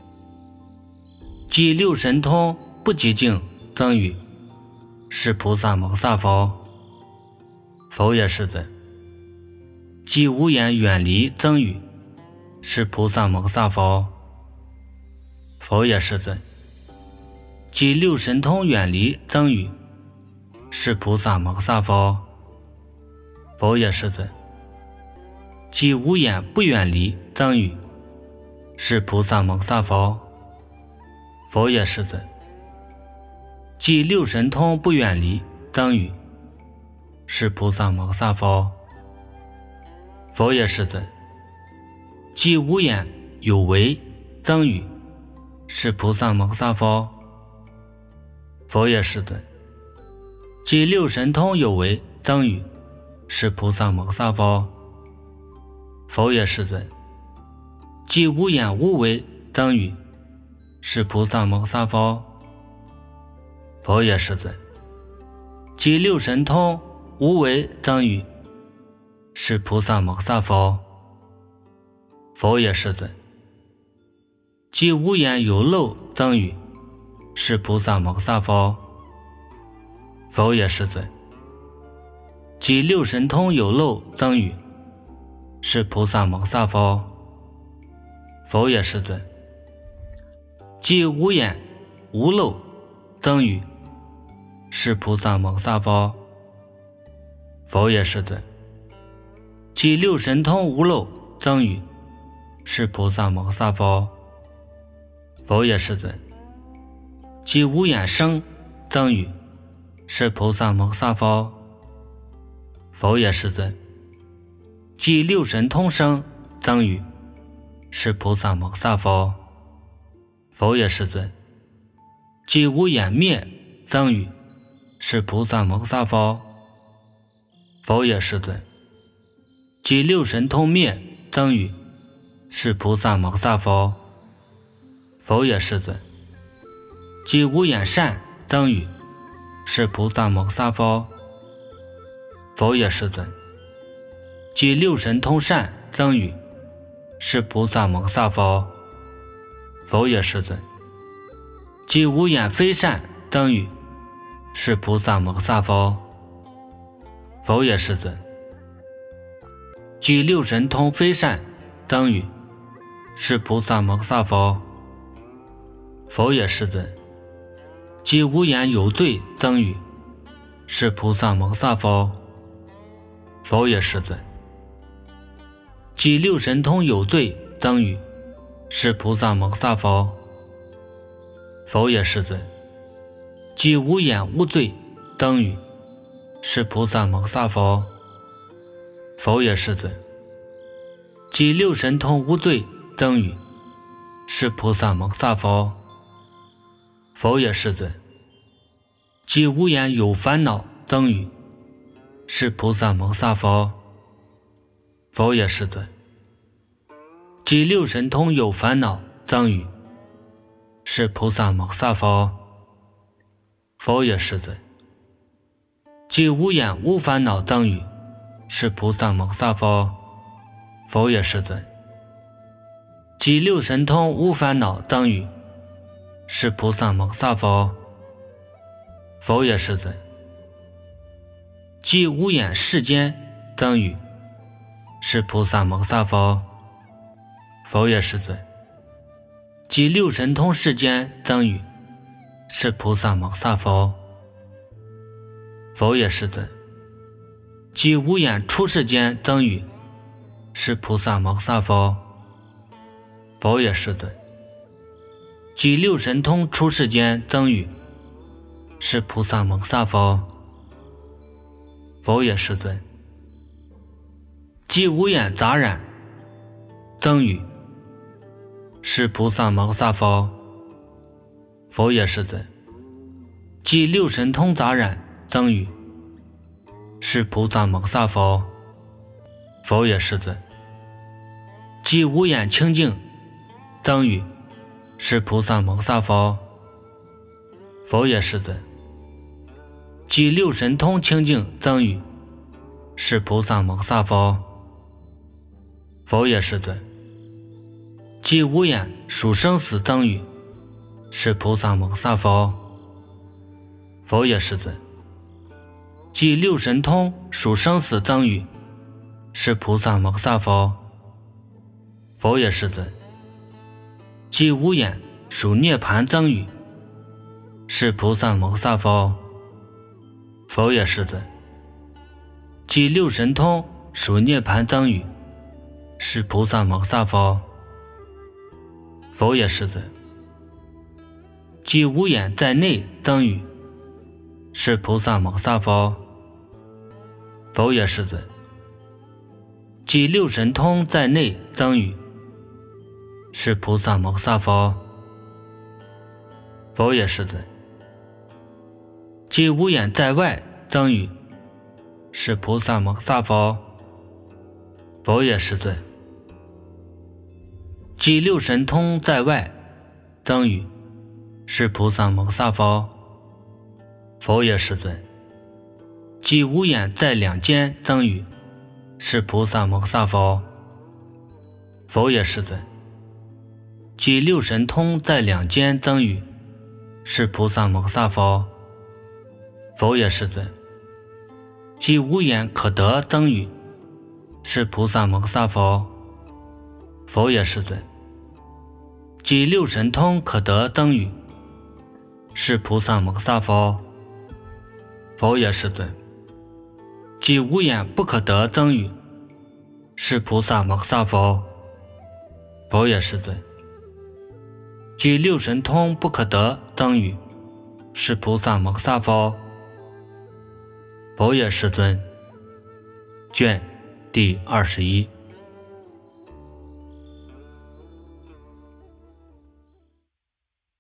即六神通不极净等于是菩萨摩萨佛。佛也世尊。即无眼远离等于是菩萨摩萨佛。佛也世尊。即六神通远离等于是菩萨摩萨佛。佛也世尊。即无眼不远离等于是菩萨摩萨佛。佛也世尊。即六神通不远离等于是菩萨摩萨佛。佛也世尊。即无眼有为等于是菩萨摩萨佛。佛也世尊。即六神通有为等于是菩萨摩萨佛。佛也世尊。即无眼无为等于是菩萨摩萨佛。佛也世尊。即六神通无为等于是菩萨摩萨佛。佛也世尊。即无眼有漏等于是菩萨摩萨佛。佛也世尊。即六神通有漏等于是菩萨摩萨佛。佛也世尊。即无眼无漏等于是菩萨摩萨佛。佛也世尊。即六神通无漏等于是菩萨摩萨佛。佛也世尊。即无眼生等于是菩萨摩萨佛。佛也世尊。即六神通生等于是菩萨摩萨佛。佛也世尊。 即无眼灭增语是菩萨摩萨否？否也世尊。即六神通灭增语是菩萨摩萨否？否也世尊。即无眼善增语是菩萨摩萨否？否也世尊。即六神通善增语是菩萨摩萨否？否也世尊。即无眼非善增语是菩萨摩萨否？否也世尊。即六神通非善增语是菩萨摩萨否？否也世尊。即无眼有罪增语是菩萨摩萨否？否也世尊。即六神通有罪增语是菩萨摩萨否？否也世尊。即无眼无罪增语是菩萨摩萨否？否也世尊。即六神通无罪增语是菩萨摩萨否？否也世尊。即无眼有烦恼增语是菩萨摩萨否？否也世尊。即六神通有烦恼增语是菩萨摩萨否？否也世尊。即无眼无烦恼增语是菩萨摩萨否？否也世尊。即六神通无烦恼增语是菩萨摩萨否？否也世尊。即无眼世间增语是菩萨摩萨否？否也世尊。即六神通世间增语是菩萨摩萨否？否也世尊。即无眼出世间增语是菩萨摩萨否？否也世尊。即六神通出世间增语是菩萨摩萨否？否也世尊。即无眼杂染增语是菩萨摩萨否？否也世尊。即六神通杂染增语是菩萨摩萨否？否也世尊。即无眼清净增语是菩萨摩萨否？否也世尊。即六神通清净增语是菩萨摩萨否？否也世尊。即无眼属生死增语是菩萨摩萨否？否也世尊。即六神通属生死增语是菩萨摩萨否？否也世尊。即无眼属涅盘增语是菩萨摩萨否？否也世尊。即六神通属涅盘增语是菩萨摩萨否？否也世尊。即无眼在内增语是菩萨摩萨否？否也世尊。即六神通在内增语是菩萨摩萨否？否也世尊。即无眼在外增语是菩萨摩萨否？否也世尊。即六神通在外增语是菩萨摩萨否？否也世尊。即无眼在两间增语是菩萨摩萨否？否也世尊。即六神通在两间增语是菩萨摩萨否？否也世尊。即无眼可得增语是菩萨摩萨否？否也世尊。即六神通可得增语是菩萨摩萨否？否也世尊。即无眼不可得增语是菩萨摩萨否？否也世尊。即六神通不可得增语是菩萨摩萨否？否也世尊。卷第二十一。